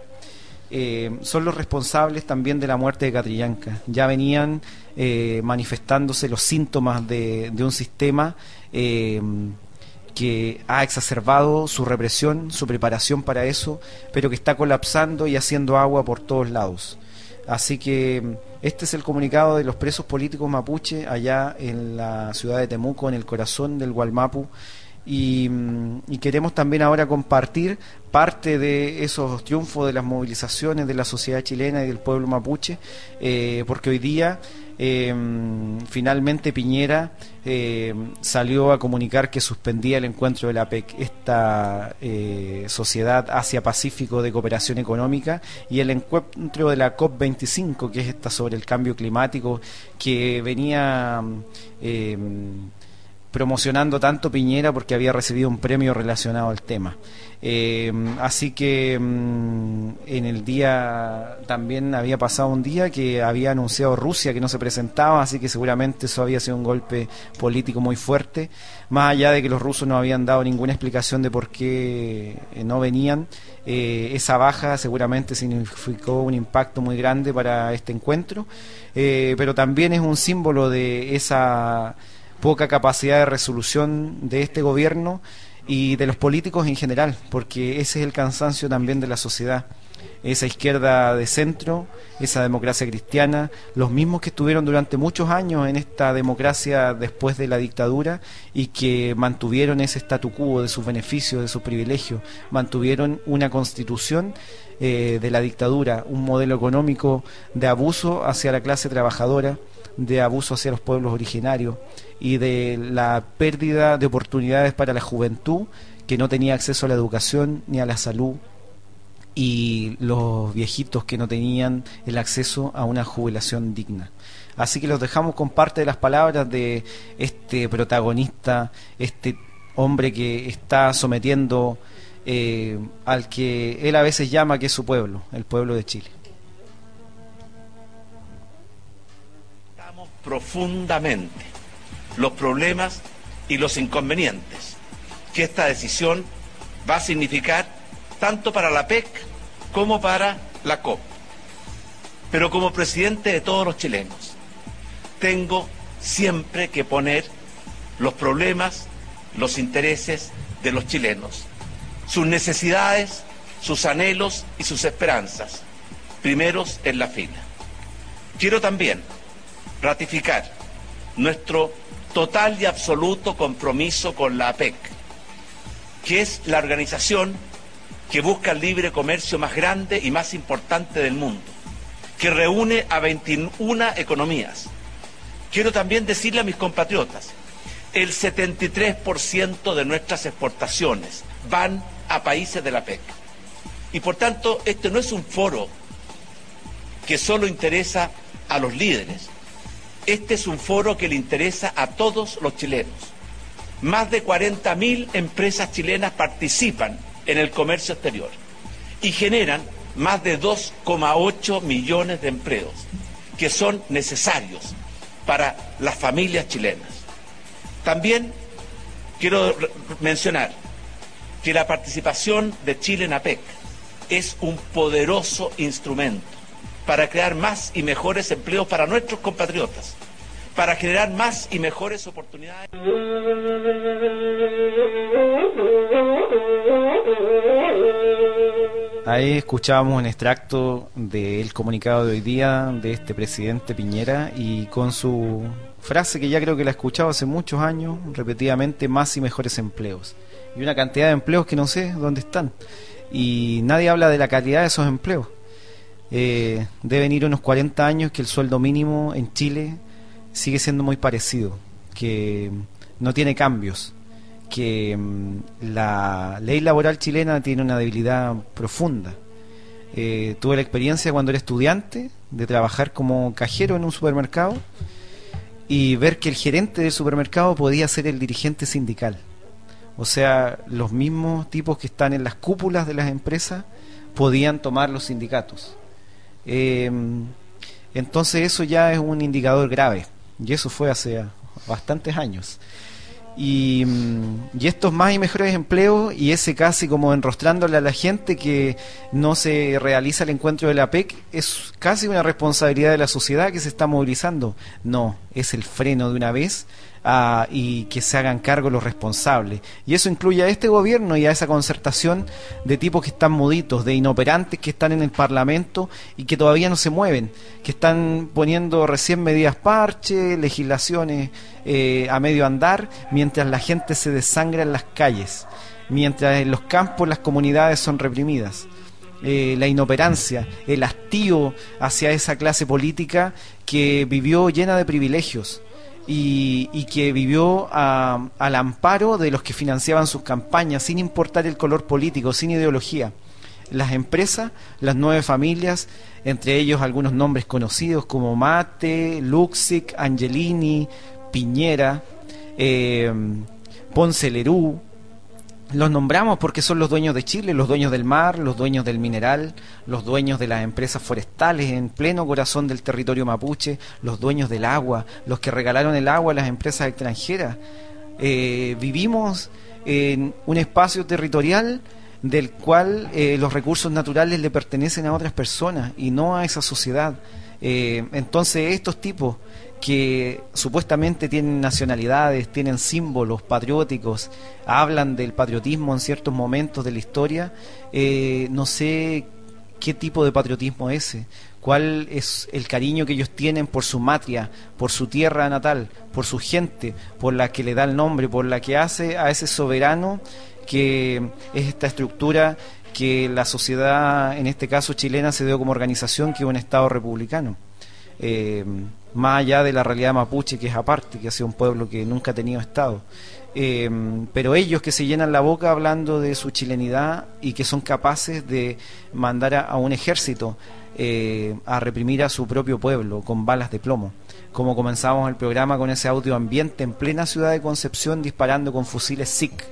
son los responsables también de la muerte de Catrillanca. Ya venían manifestándose los síntomas de un sistema que ha exacerbado su represión, su preparación para eso, pero que está colapsando y haciendo agua por todos lados. Así que este es el comunicado de los presos políticos mapuche allá en la ciudad de Temuco, en el corazón del Gualmapu. Y queremos también ahora compartir parte de esos triunfos de las movilizaciones de la sociedad chilena y del pueblo mapuche, porque hoy día finalmente Piñera salió a comunicar que suspendía el encuentro de la PEC, esta Sociedad Asia-Pacífico de Cooperación Económica, y el encuentro de la COP25, que es esta sobre el cambio climático que venía promocionando tanto Piñera porque había recibido un premio relacionado al tema. Así que en el día también había pasado un día que había anunciado Rusia que no se presentaba, así que seguramente eso había sido un golpe político muy fuerte, más allá de que los rusos no habían dado ninguna explicación de por qué no venían. Esa baja seguramente significó un impacto muy grande para este encuentro, pero también es un símbolo de esa poca capacidad de resolución de este gobierno y de los políticos en general, porque ese es el cansancio también de la sociedad, esa izquierda de centro, esa democracia cristiana, los mismos que estuvieron durante muchos años en esta democracia después de la dictadura y que mantuvieron ese statu quo de sus beneficios, de sus privilegios, mantuvieron una constitución de la dictadura, un modelo económico de abuso hacia la clase trabajadora, de abuso hacia los pueblos originarios y de la pérdida de oportunidades para la juventud que no tenía acceso a la educación ni a la salud, y los viejitos que no tenían el acceso a una jubilación digna. Así que los dejamos con parte de las palabras de este protagonista, este hombre que está sometiendo al que él a veces llama que es su pueblo, el pueblo de Chile. Profundamente los problemas y los inconvenientes que esta decisión va a significar tanto para la PEC como para la COP. Pero como presidente de todos los chilenos, tengo siempre que poner los problemas, los intereses de los chilenos, sus necesidades, sus anhelos y sus esperanzas, primeros en la fila. Quiero también ratificar nuestro total y absoluto compromiso con la APEC, que es la organización que busca el libre comercio más grande y más importante del mundo, que reúne a 21 economías. Quiero también decirle a mis compatriotas, el 73% de nuestras exportaciones van a países de la APEC. Y por tanto, este no es un foro que solo interesa a los líderes. Este es un foro que le interesa a todos los chilenos. Más de 40.000 empresas chilenas participan en el comercio exterior y generan más de 2,8 millones de empleos que son necesarios para las familias chilenas. También quiero mencionar que la participación de Chile en APEC es un poderoso instrumento para crear más y mejores empleos para nuestros compatriotas, para generar más y mejores oportunidades. Ahí escuchábamos un extracto del comunicado de hoy día de este presidente Piñera, y con su frase que ya creo que la he escuchado hace muchos años, repetidamente: más y mejores empleos. Y una cantidad de empleos que no sé dónde están. Y nadie habla de la calidad de esos empleos. Deben ir unos 40 años que el sueldo mínimo en Chile sigue siendo muy parecido, que no tiene cambios, que la ley laboral chilena tiene una debilidad profunda. Tuve la experiencia cuando era estudiante de trabajar como cajero en un supermercado y ver que el gerente del supermercado podía ser el dirigente sindical. O sea, los mismos tipos que están en las cúpulas de las empresas podían tomar los sindicatos. Entonces eso ya es un indicador grave, y eso fue hace bastantes años. Y estos más y mejores empleos, y ese casi como enrostrándole a la gente que no se realiza el encuentro de la PEC, es casi una responsabilidad de la sociedad que se está movilizando. No, es el freno de una vez, y que se hagan cargo los responsables. Y eso incluye a este gobierno y a esa concertación de tipos que están muditos, de inoperantes que están en el Parlamento y que todavía no se mueven, que están poniendo recién medidas parche, legislaciones a medio andar, mientras la gente se desangra en las calles, mientras en los campos las comunidades son reprimidas. La inoperancia, el hastío hacia esa clase política que vivió llena de privilegios y que vivió al amparo de los que financiaban sus campañas, sin importar el color político, sin ideología. Las empresas, las 9 familias, entre ellos algunos nombres conocidos como Mate, Luxic, Angelini, Piñera, Ponce Lerú. Los nombramos porque son los dueños de Chile, los dueños del mar, los dueños del mineral, los dueños de las empresas forestales en pleno corazón del territorio mapuche, los dueños del agua, los que regalaron el agua a las empresas extranjeras. Vivimos en un espacio territorial del cual los recursos naturales le pertenecen a otras personas y no a esa sociedad. Entonces estos tipos que supuestamente tienen nacionalidades, tienen símbolos patrióticos, hablan del patriotismo en ciertos momentos de la historia, no sé qué tipo de patriotismo es ese, cuál es el cariño que ellos tienen por su matria, por su tierra natal, por su gente, por la que le da el nombre, por la que hace a ese soberano que es esta estructura que la sociedad, en este caso chilena, se dio como organización, que es un Estado republicano. más allá de la realidad mapuche, que es aparte, que ha sido un pueblo que nunca ha tenido Estado. Pero ellos que se llenan la boca hablando de su chilenidad y que son capaces de mandar a un ejército a reprimir a su propio pueblo con balas de plomo, como comenzamos el programa con ese audio ambiente en plena ciudad de Concepción disparando con fusiles SIC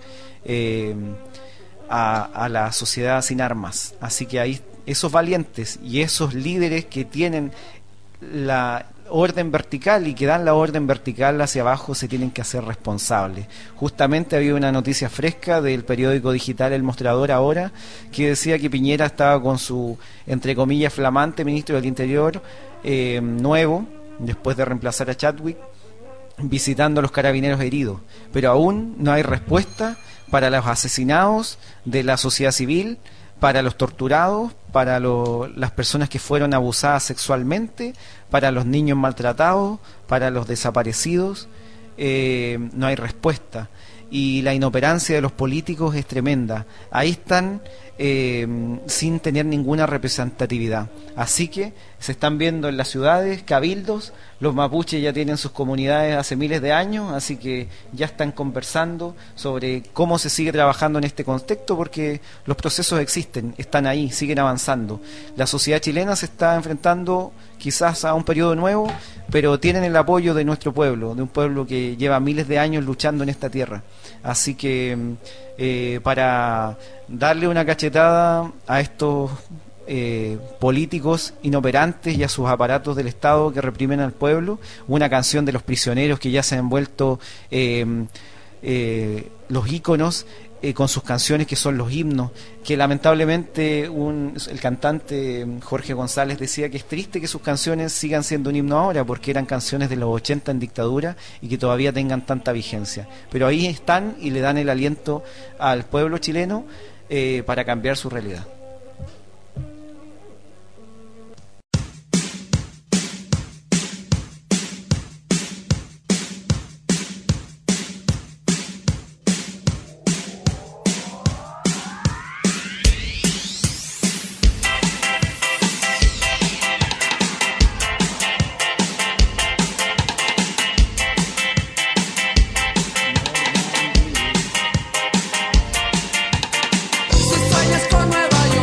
a la sociedad sin armas. Así que ahí esos valientes y esos líderes que tienen la orden vertical y que dan la orden vertical hacia abajo se tienen que hacer responsables. Justamente había una noticia fresca del periódico digital El Mostrador ahora que decía que Piñera estaba con su, entre comillas, flamante ministro del Interior nuevo, después de reemplazar a Chadwick, visitando a los carabineros heridos, pero aún no hay respuesta para los asesinados de la sociedad civil, para los torturados, para las personas que fueron abusadas sexualmente, para los niños maltratados, para los desaparecidos. No hay respuesta. Y la inoperancia de los políticos es tremenda. Ahí están sin tener ninguna representatividad. Así que se están viendo en las ciudades cabildos. Los mapuches ya tienen sus comunidades hace miles de años, así que ya están conversando sobre cómo se sigue trabajando en este contexto, porque los procesos existen, están ahí, siguen avanzando. La sociedad chilena se está enfrentando quizás a un periodo nuevo, pero tienen el apoyo de nuestro pueblo, de un pueblo que lleva miles de años luchando en esta tierra. Así que para darle una cachetada a estos políticos inoperantes y a sus aparatos del Estado que reprimen al pueblo, una canción de Los Prisioneros que ya se han vuelto los íconos con sus canciones que son los himnos, que lamentablemente el cantante Jorge González decía que es triste que sus canciones sigan siendo un himno ahora, porque eran canciones de los 80 en dictadura y que todavía tengan tanta vigencia, pero ahí están y le dan el aliento al pueblo chileno para cambiar su realidad. Si sueñas con Nueva York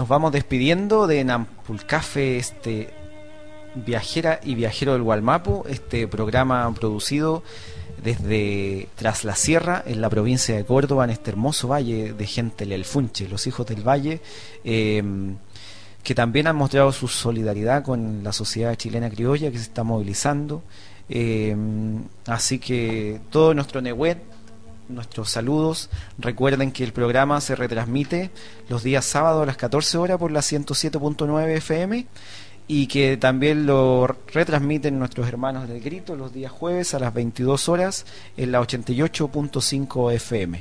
nos vamos despidiendo de Nampulcafe, viajera y viajero del Gualmapu, este programa producido desde Tras la Sierra, en la provincia de Córdoba, en este hermoso valle de gente del Elfunche, los hijos del valle, que también han mostrado su solidaridad con la sociedad chilena criolla que se está movilizando. Así que todo nuestro Nehuet, nuestros saludos. Recuerden que el programa se retransmite los días sábados a las 14 horas por la 107.9 FM y que también lo retransmiten nuestros hermanos del Grito los días jueves a las 22 horas en la 88.5 FM.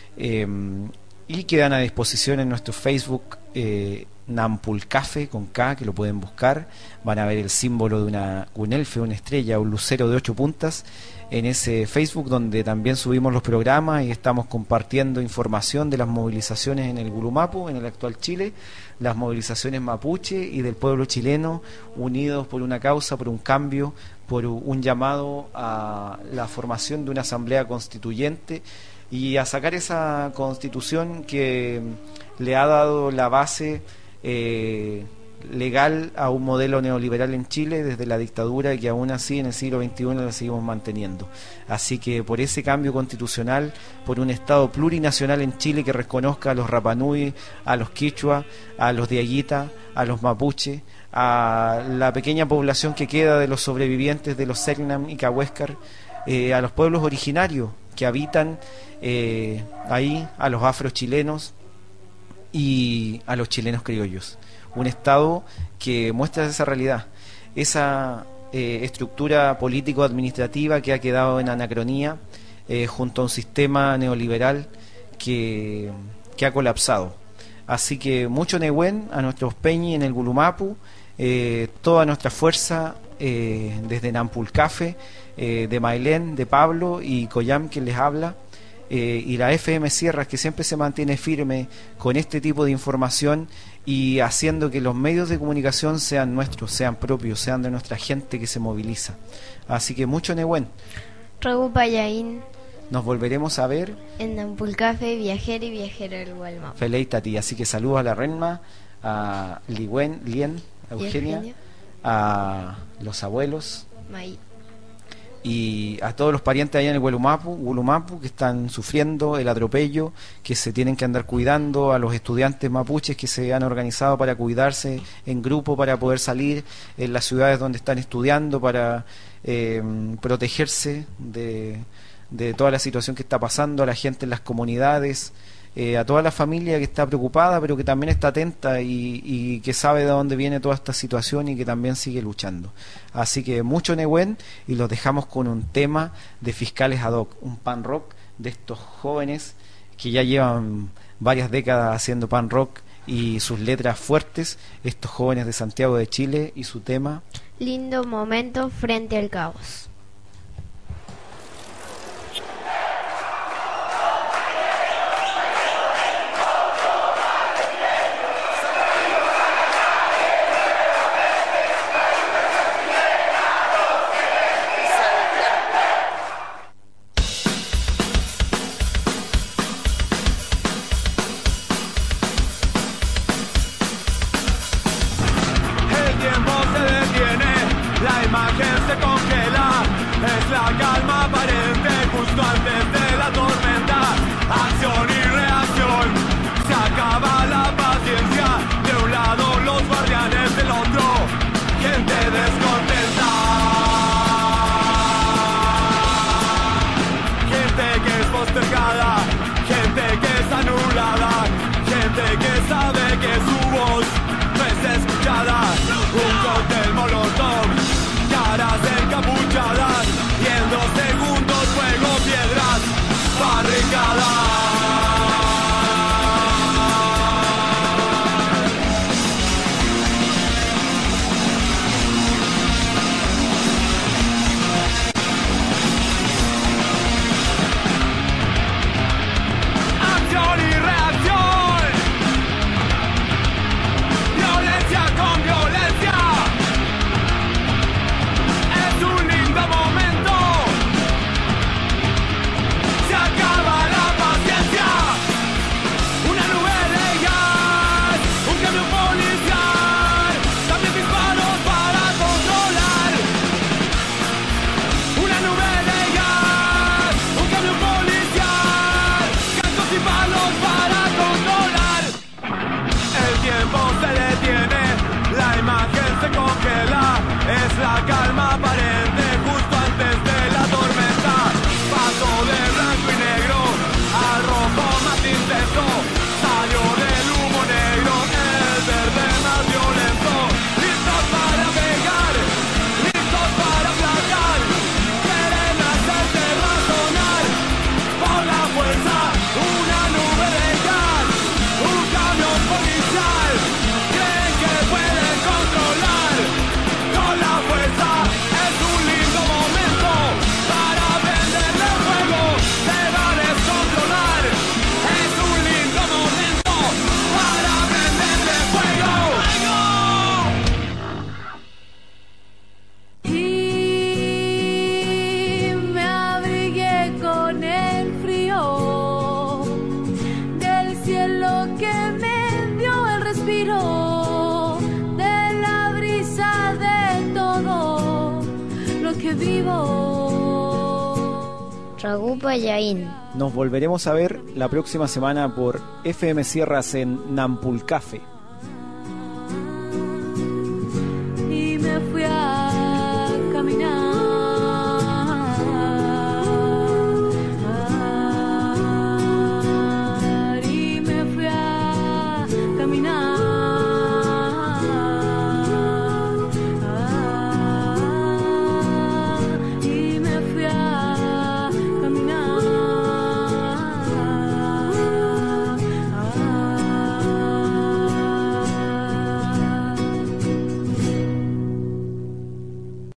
Y quedan a disposición en nuestro Facebook Nampulcafe con K, que lo pueden buscar. Van a ver el símbolo de un elfe, una estrella, un lucero de 8 puntas en ese Facebook, donde también subimos los programas y estamos compartiendo información de las movilizaciones en el Gulumapu, en el actual Chile, las movilizaciones mapuche y del pueblo chileno unidos por una causa, por un cambio, por un llamado a la formación de una asamblea constituyente y a sacar esa constitución que le ha dado la base legal a un modelo neoliberal en Chile desde la dictadura y que aún así en el siglo XXI la seguimos manteniendo. Así que por ese cambio constitucional, por un Estado plurinacional en Chile que reconozca a los Rapanui, a los Quichua, a los Diaguita, a los Mapuche, a la pequeña población que queda de los sobrevivientes de los Selknam y Cahuéscar, a los pueblos originarios que habitan ahí, a los afrochilenos y a los chilenos criollos. Un Estado que muestra esa realidad, esa estructura político-administrativa que ha quedado en anacronía junto a un sistema neoliberal que ha colapsado. Así que mucho Nehuen a nuestros peñi en el Gulumapu, toda nuestra fuerza desde Nampulcafe, de Mailén, de Pablo y Coyam, que les habla, y la FM Sierras, que siempre se mantiene firme con este tipo de información y haciendo que los medios de comunicación sean nuestros, sean propios, sean de nuestra gente que se moviliza. Así que mucho Nehuen. Regu Payaín. Nos volveremos a ver en Nampulcafe, viajero y viajero del Gualmapu. Feleitati. Así que saludos a la Renma, a Lien, a Eugenia, a los abuelos May. Y a todos los parientes allá en el Gulumapu que están sufriendo el atropello, que se tienen que andar cuidando, a los estudiantes mapuches que se han organizado para cuidarse en grupo para poder salir en las ciudades donde están estudiando, para protegerse de toda la situación que está pasando, a la gente en las comunidades, a toda la familia que está preocupada pero que también está atenta y que sabe de dónde viene toda esta situación y que también sigue luchando. Así que mucho Nehuen, y los dejamos con un tema de Fiscales Ad Hoc, un pan rock de estos jóvenes que ya llevan varias décadas haciendo pan rock y sus letras fuertes, estos jóvenes de Santiago de Chile, y su tema Lindo momento frente al caos. Violencia con violencia. Ragupa Yaín. Nos volveremos a ver la próxima semana por FM Sierras en Nampulcafe.